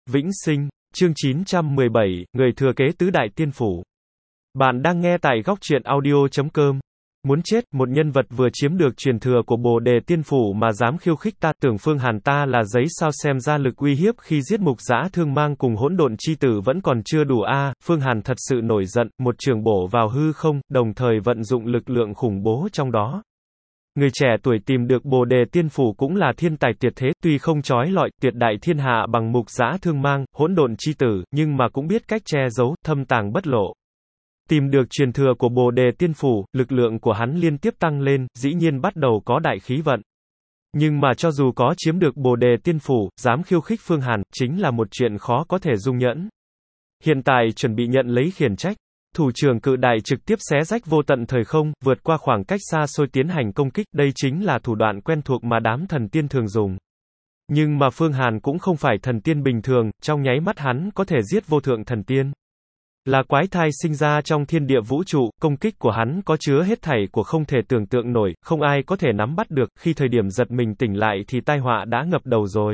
Vĩnh sinh, chương 917, người thừa kế tứ đại tiên phủ. Bạn đang nghe tại góc truyện audio.com. Muốn chết, một nhân vật vừa chiếm được truyền thừa của Bồ Đề Tiên Phủ mà dám khiêu khích ta, tưởng Phương Hàn ta là giấy sao xem ra lực uy hiếp khi giết Mục Dã Thương Mang cùng Hỗn Độn Chi Tử vẫn còn chưa đủ a. Phương Hàn thật sự nổi giận, một trường bổ vào hư không, đồng thời vận dụng lực lượng khủng bố trong đó. Người trẻ tuổi tìm được Bồ Đề Tiên Phủ cũng là thiên tài tuyệt thế, tuy không chói lọi, tuyệt đại thiên hạ bằng Mục Dã Thương Mang, Hỗn Độn Chi Tử, nhưng mà cũng biết cách che giấu, thâm tàng bất lộ. Tìm được truyền thừa của Bồ Đề Tiên Phủ, lực lượng của hắn liên tiếp tăng lên, dĩ nhiên bắt đầu có đại khí vận. Nhưng mà cho dù có chiếm được Bồ Đề Tiên Phủ, dám khiêu khích Phương Hàn, chính là một chuyện khó có thể dung nhẫn. Hiện tại chuẩn bị nhận lấy khiển trách. Thủ trưởng cự đại trực tiếp xé rách vô tận thời không, vượt qua khoảng cách xa xôi tiến hành công kích, đây chính là thủ đoạn quen thuộc mà đám thần tiên thường dùng. Nhưng mà Phương Hàn cũng không phải thần tiên bình thường, trong nháy mắt hắn có thể giết vô thượng thần tiên. Là quái thai sinh ra trong thiên địa vũ trụ, công kích của hắn có chứa hết thảy của không thể tưởng tượng nổi, không ai có thể nắm bắt được, khi thời điểm giật mình tỉnh lại thì tai họa đã ngập đầu rồi.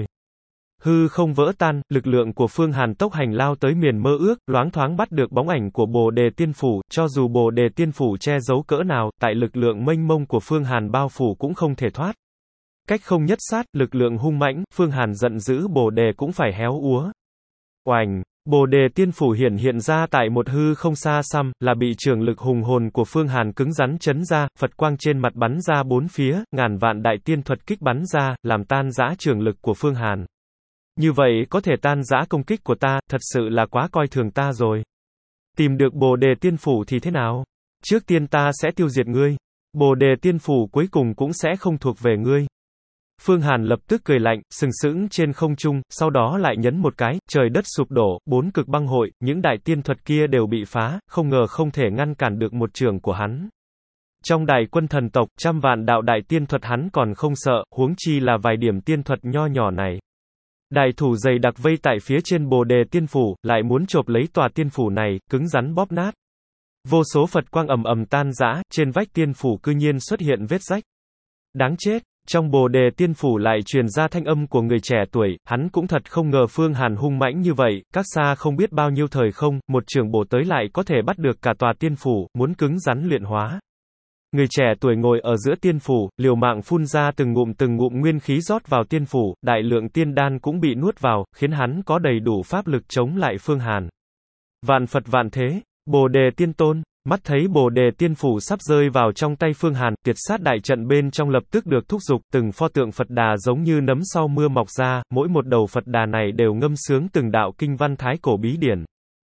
Hư không vỡ tan, lực lượng của Phương Hàn tốc hành lao tới miền mơ ước, loáng thoáng bắt được bóng ảnh của Bồ Đề Tiên Phủ, cho dù Bồ Đề Tiên Phủ che giấu cỡ nào, tại lực lượng mênh mông của Phương Hàn bao phủ cũng không thể thoát. Cách không nhất sát, lực lượng hung mãnh, Phương Hàn giận dữ Bồ Đề cũng phải héo úa. Oành! Bồ Đề Tiên Phủ hiện ra tại một hư không xa xăm, là bị trường lực hùng hồn của Phương Hàn cứng rắn chấn ra, Phật quang trên mặt bắn ra bốn phía, ngàn vạn đại tiên thuật kích bắn ra, làm tan rã trường lực của Phương Hàn. Như vậy có thể tan rã công kích của ta, thật sự là quá coi thường ta rồi. Tìm được Bồ Đề Tiên Phủ thì thế nào? Trước tiên ta sẽ tiêu diệt ngươi. Bồ Đề Tiên Phủ cuối cùng cũng sẽ không thuộc về ngươi. Phương Hàn lập tức cười lạnh, sừng sững trên không trung, sau đó lại nhấn một cái, trời đất sụp đổ, bốn cực băng hội, những đại tiên thuật kia đều bị phá, không ngờ không thể ngăn cản được một trường của hắn. Trong đại quân thần tộc, trăm vạn đạo đại tiên thuật hắn còn không sợ, huống chi là vài điểm tiên thuật nho nhỏ này. Đại thủ dày đặc vây tại phía trên Bồ Đề Tiên Phủ, lại muốn chộp lấy tòa tiên phủ này, cứng rắn bóp nát. Vô số Phật quang ầm ầm tan rã, trên vách tiên phủ cư nhiên xuất hiện vết rách. Đáng chết! Trong Bồ Đề Tiên Phủ lại truyền ra thanh âm của người trẻ tuổi, hắn cũng thật không ngờ Phương Hàn hung mãnh như vậy, các xa không biết bao nhiêu thời không, một trường bổ tới lại có thể bắt được cả tòa tiên phủ, muốn cứng rắn luyện hóa. Người trẻ tuổi ngồi ở giữa tiên phủ, liều mạng phun ra từng ngụm nguyên khí rót vào tiên phủ, đại lượng tiên đan cũng bị nuốt vào, khiến hắn có đầy đủ pháp lực chống lại Phương Hàn. Vạn Phật vạn thế, Bồ Đề Tiên Tôn. Mắt thấy Bồ Đề Tiên Phủ sắp rơi vào trong tay Phương Hàn, tuyệt sát đại trận bên trong lập tức được thúc giục, từng pho tượng Phật Đà giống như nấm sau mưa mọc ra, mỗi một đầu Phật Đà này đều ngâm sướng từng đạo kinh văn thái cổ bí điển.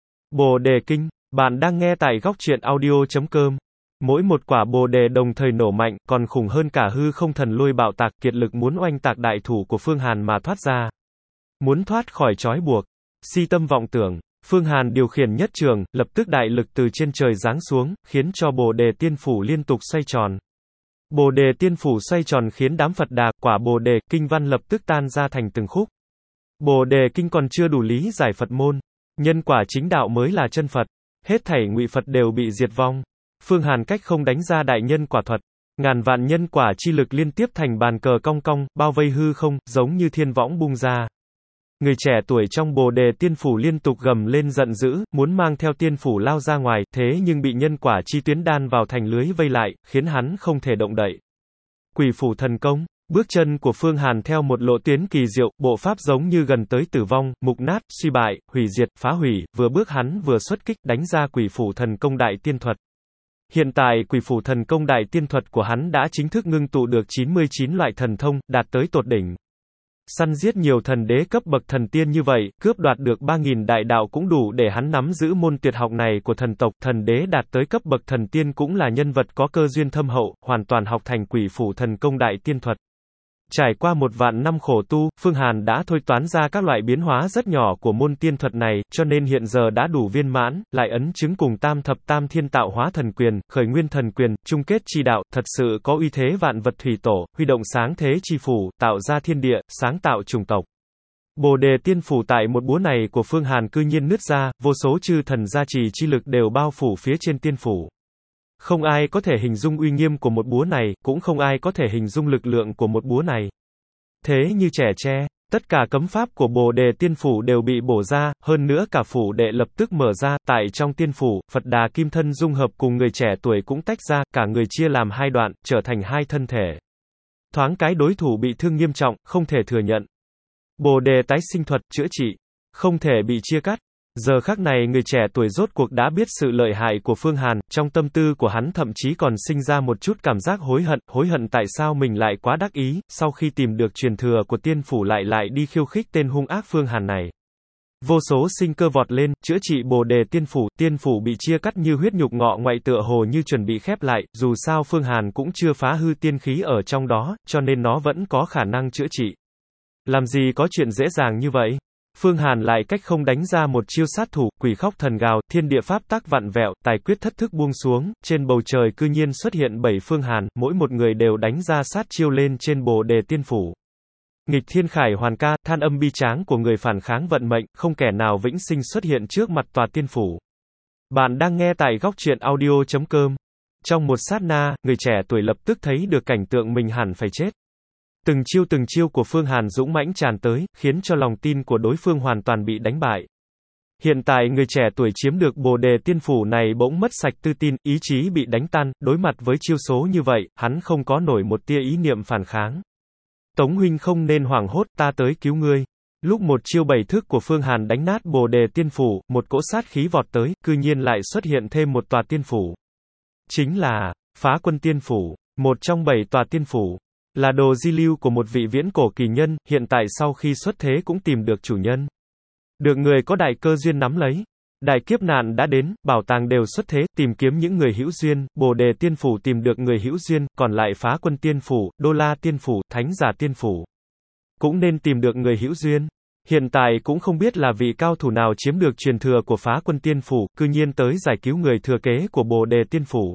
Bồ Đề Kinh, bạn đang nghe tại góc truyện audio.com. Mỗi một quả Bồ Đề đồng thời nổ mạnh, còn khủng hơn cả hư không thần lôi bạo tạc, kiệt lực muốn oanh tạc đại thủ của Phương Hàn mà thoát ra. Muốn thoát khỏi trói buộc, si tâm vọng tưởng. Phương Hàn điều khiển nhất trường, lập tức đại lực từ trên trời giáng xuống, khiến cho Bồ Đề Tiên Phủ liên tục xoay tròn. Bồ Đề Tiên Phủ xoay tròn khiến đám Phật Đà, quả Bồ Đề, kinh văn lập tức tan ra thành từng khúc. Bồ Đề Kinh còn chưa đủ lý giải Phật môn. Nhân quả chính đạo mới là chân Phật. Hết thảy ngụy Phật đều bị diệt vong. Phương Hàn cách không đánh ra đại nhân quả thuật. Ngàn vạn nhân quả chi lực liên tiếp thành bàn cờ cong cong, bao vây hư không, giống như thiên võng bung ra. Người trẻ tuổi trong Bồ Đề Tiên Phủ liên tục gầm lên giận dữ, muốn mang theo tiên phủ lao ra ngoài, thế nhưng bị nhân quả chi tuyến đan vào thành lưới vây lại, khiến hắn không thể động đậy. Quỷ phủ thần công, bước chân của Phương Hàn theo một lộ tuyến kỳ diệu, bộ pháp giống như gần tới tử vong, mục nát, suy bại, hủy diệt, phá hủy, vừa bước hắn vừa xuất kích, đánh ra quỷ phủ thần công đại tiên thuật. Hiện tại quỷ phủ thần công đại tiên thuật của hắn đã chính thức ngưng tụ được 99 loại thần thông, đạt tới tột đỉnh. Săn giết nhiều thần đế cấp bậc thần tiên như vậy, cướp đoạt được 3.000 đại đạo cũng đủ để hắn nắm giữ môn tuyệt học này của thần tộc. Thần đế đạt tới cấp bậc thần tiên cũng là nhân vật có cơ duyên thâm hậu, hoàn toàn học thành quỷ phủ thần công đại tiên thuật. Trải qua 1.000 năm khổ tu, Phương Hàn đã thôi toán ra các loại biến hóa rất nhỏ của môn tiên thuật này, cho nên hiện giờ đã đủ viên mãn, lại ấn chứng cùng tam thập tam thiên tạo hóa thần quyền, khởi nguyên thần quyền, chung kết chi đạo, thật sự có uy thế vạn vật thủy tổ, huy động sáng thế chi phủ, tạo ra thiên địa, sáng tạo chủng tộc. Bồ Đề Tiên Phủ tại một búa này của Phương Hàn cư nhiên nứt ra, vô số chư thần gia trì chi lực đều bao phủ phía trên tiên phủ. Không ai có thể hình dung uy nghiêm của một búa này, cũng không ai có thể hình dung lực lượng của một búa này. Thế như trẻ tre, Tất cả cấm pháp của Bồ Đề Tiên Phủ đều bị bổ ra, hơn nữa cả phủ đệ lập tức mở ra, tại trong tiên phủ, Phật Đà Kim Thân dung hợp cùng người trẻ tuổi cũng tách ra, cả người chia làm hai đoạn, trở thành hai thân thể. Thoáng cái đối thủ bị thương nghiêm trọng, không thể thừa nhận. Bồ Đề tái sinh thuật, chữa trị, không thể bị chia cắt. Giờ khắc này người trẻ tuổi rốt cuộc đã biết sự lợi hại của Phương Hàn, trong tâm tư của hắn thậm chí còn sinh ra một chút cảm giác hối hận tại sao mình lại quá đắc ý, sau khi tìm được truyền thừa của tiên phủ lại đi khiêu khích tên hung ác Phương Hàn này. Vô số sinh cơ vọt lên, chữa trị Bồ Đề tiên phủ bị chia cắt như huyết nhục ngọ ngoại tựa hồ như chuẩn bị khép lại, dù sao Phương Hàn cũng chưa phá hư tiên khí ở trong đó, cho nên nó vẫn có khả năng chữa trị. Làm gì có chuyện dễ dàng như vậy? Phương Hàn lại cách không đánh ra một chiêu sát thủ, quỷ khóc thần gào, thiên địa pháp tắc vặn vẹo, tài quyết thất thức buông xuống, trên bầu trời cư nhiên xuất hiện 7 Phương Hàn, mỗi một người đều đánh ra sát chiêu lên trên Bồ Đề tiên phủ. Nghịch thiên khải hoàn ca, than âm bi tráng của người phản kháng vận mệnh, không kẻ nào vĩnh sinh xuất hiện trước mặt tòa tiên phủ. Bạn đang nghe tại góc truyện audio.com. Trong một sát na, người trẻ tuổi lập tức thấy được cảnh tượng mình hẳn phải chết. Từng chiêu của Phương Hàn dũng mãnh tràn tới, khiến cho lòng tin của đối phương hoàn toàn bị đánh bại. Hiện tại người trẻ tuổi chiếm được Bồ Đề tiên phủ này bỗng mất sạch tự tin, ý chí bị đánh tan, đối mặt với chiêu số như vậy, hắn không có nổi một tia ý niệm phản kháng. Tống huynh không nên hoảng hốt, ta tới cứu ngươi. Lúc một chiêu bảy thức của Phương Hàn đánh nát Bồ Đề tiên phủ, một cỗ sát khí vọt tới, cư nhiên lại xuất hiện thêm một tòa tiên phủ. Chính là Phá Quân tiên phủ, một trong 7 tòa tiên phủ. Là đồ di lưu của một vị viễn cổ kỳ nhân, hiện tại sau khi xuất thế cũng tìm được chủ nhân. Được người có đại cơ duyên nắm lấy. Đại kiếp nạn đã đến, bảo tàng đều xuất thế, tìm kiếm những người hữu duyên, Bồ Đề tiên phủ tìm được người hữu duyên, còn lại Phá Quân tiên phủ, Đô La tiên phủ, Thánh Giả tiên phủ. Cũng nên tìm được người hữu duyên. Hiện tại cũng không biết là vị cao thủ nào chiếm được truyền thừa của Phá Quân tiên phủ, cư nhiên tới giải cứu người thừa kế của Bồ Đề tiên phủ.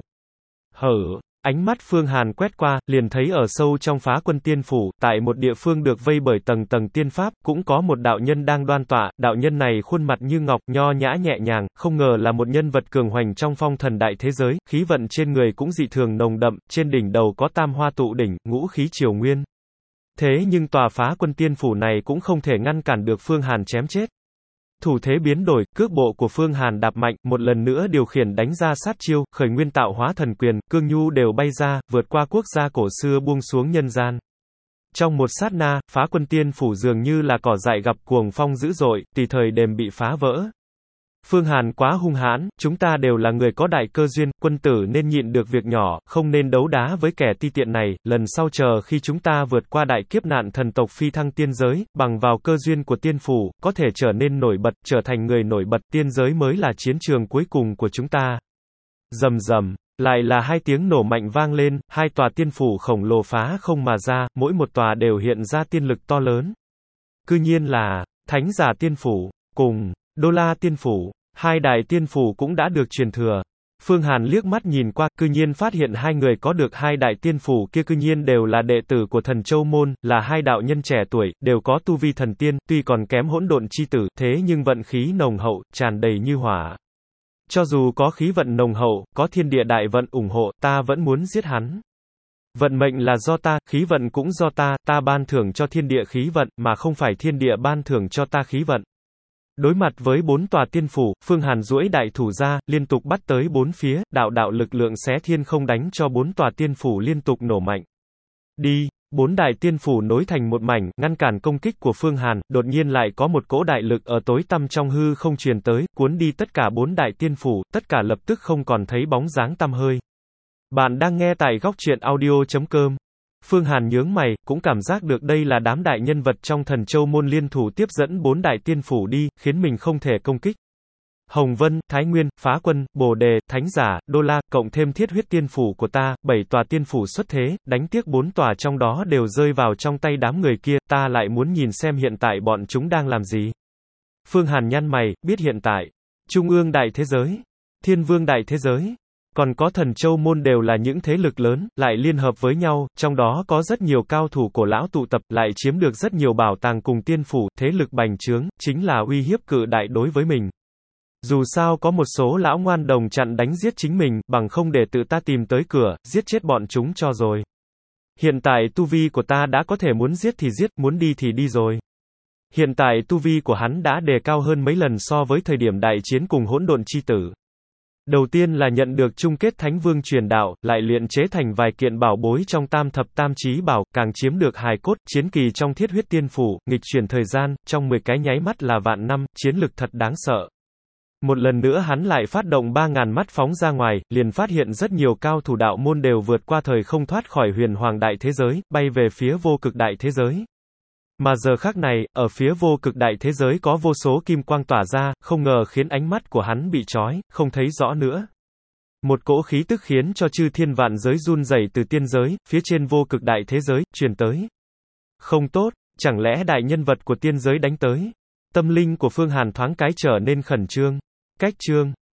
Ánh mắt Phương Hàn quét qua, liền thấy ở sâu trong Phá Quân tiên phủ, tại một địa phương được vây bởi tầng tầng tiên pháp, cũng có một đạo nhân đang đoan tọa, đạo nhân này khuôn mặt như ngọc, nho nhã nhẹ nhàng, không ngờ là một nhân vật cường hoành trong phong thần đại thế giới, khí vận trên người cũng dị thường nồng đậm, trên đỉnh đầu có tam hoa tụ đỉnh, ngũ khí triều nguyên. Thế nhưng tòa Phá Quân tiên phủ này cũng không thể ngăn cản được Phương Hàn chém chết. Thủ thế biến đổi, cước bộ của Phương Hàn đạp mạnh, một lần nữa điều khiển đánh ra sát chiêu, khởi nguyên tạo hóa thần quyền, cương nhu đều bay ra, vượt qua quốc gia cổ xưa buông xuống nhân gian. Trong một sát na, Phá Quân tiên phủ dường như là cỏ dại gặp cuồng phong dữ dội, tùy thời đềm bị phá vỡ. Phương Hàn quá hung hãn, chúng ta đều là người có đại cơ duyên, quân tử nên nhịn được việc nhỏ, không nên đấu đá với kẻ ti tiện này, lần sau chờ khi chúng ta vượt qua đại kiếp nạn thần tộc phi thăng tiên giới, bằng vào cơ duyên của tiên phủ, có thể trở nên nổi bật, trở thành người nổi bật, tiên giới mới là chiến trường cuối cùng của chúng ta. Rầm rầm, lại là hai tiếng nổ mạnh vang lên, hai tòa tiên phủ khổng lồ phá không mà ra, mỗi một tòa đều hiện ra tiên lực to lớn. Cư nhiên là Thánh Giả tiên phủ, cùng Đô La tiên phủ, hai đại tiên phủ cũng đã được truyền thừa. Phương Hàn liếc mắt nhìn qua, cư nhiên phát hiện hai người có được hai đại tiên phủ kia cư nhiên đều là đệ tử của Thần Châu môn, là hai đạo nhân trẻ tuổi, đều có tu vi thần tiên, tuy còn kém Hỗn Độn chi tử, thế nhưng vận khí nồng hậu, tràn đầy như hỏa. Cho dù có khí vận nồng hậu, có thiên địa đại vận ủng hộ, ta vẫn muốn giết hắn. Vận mệnh là do ta, khí vận cũng do ta ban thưởng cho thiên địa khí vận, mà không phải thiên địa ban thưởng cho ta khí vận. Đối mặt với 4 tòa tiên phủ, Phương Hàn duỗi đại thủ ra, liên tục bắt tới 4 phía, đạo lực lượng xé thiên không đánh cho 4 tòa tiên phủ liên tục nổ mạnh. Đi, 4 đại tiên phủ nối thành một mảnh, ngăn cản công kích của Phương Hàn, đột nhiên lại có một cỗ đại lực ở tối tăm trong hư không truyền tới, cuốn đi tất cả 4 đại tiên phủ, tất cả lập tức không còn thấy bóng dáng tăm hơi. Bạn đang nghe tại góc truyện audio.com. Phương Hàn nhướng mày, cũng cảm giác được đây là đám đại nhân vật trong Thần Châu môn liên thủ tiếp dẫn 4 đại tiên phủ đi, khiến mình không thể công kích. Hồng Vân, Thái Nguyên, Phá Quân, Bồ Đề, Thánh Giả, Đô La, cộng thêm Thiết Huyết tiên phủ của ta, 7 tòa tiên phủ xuất thế, đánh tiếc 4 tòa trong đó đều rơi vào trong tay đám người kia, ta lại muốn nhìn xem hiện tại bọn chúng đang làm gì. Phương Hàn nhăn mày, biết hiện tại, Trung ương đại thế giới, Thiên Vương đại thế giới, còn có Thần Châu môn đều là những thế lực lớn, lại liên hợp với nhau, trong đó có rất nhiều cao thủ cổ lão tụ tập, lại chiếm được rất nhiều bảo tàng cùng tiên phủ, thế lực bành trướng, chính là uy hiếp cự đại đối với mình. Dù sao có một số lão ngoan đồng chặn đánh giết chính mình, bằng không để tự ta tìm tới cửa, giết chết bọn chúng cho rồi. Hiện tại tu vi của ta đã có thể muốn giết thì giết, muốn đi thì đi rồi. Hiện tại tu vi của hắn đã đề cao hơn mấy lần so với thời điểm đại chiến cùng hỗn độn chi tử. Đầu tiên là nhận được chung kết Thánh Vương truyền đạo, lại luyện chế thành vài kiện bảo bối trong tam thập tam chí bảo, càng chiếm được hài cốt, chiến kỳ trong thiết huyết tiên phủ, nghịch chuyển thời gian, trong 10 cái nháy mắt là vạn năm, chiến lực thật đáng sợ. Một lần nữa hắn lại phát động 3.000 mắt phóng ra ngoài, liền phát hiện rất nhiều cao thủ đạo môn đều vượt qua thời không thoát khỏi huyền hoàng đại thế giới, bay về phía vô cực đại thế giới. Mà giờ khắc này, ở phía vô cực đại thế giới có vô số kim quang tỏa ra, không ngờ khiến ánh mắt của hắn bị trói, không thấy rõ nữa. Một cỗ khí tức khiến cho chư thiên vạn giới run rẩy từ tiên giới, phía trên vô cực đại thế giới, truyền tới. Không tốt, chẳng lẽ đại nhân vật của tiên giới đánh tới? Tâm linh của Phương Hàn thoáng cái trở nên khẩn trương. Cách chương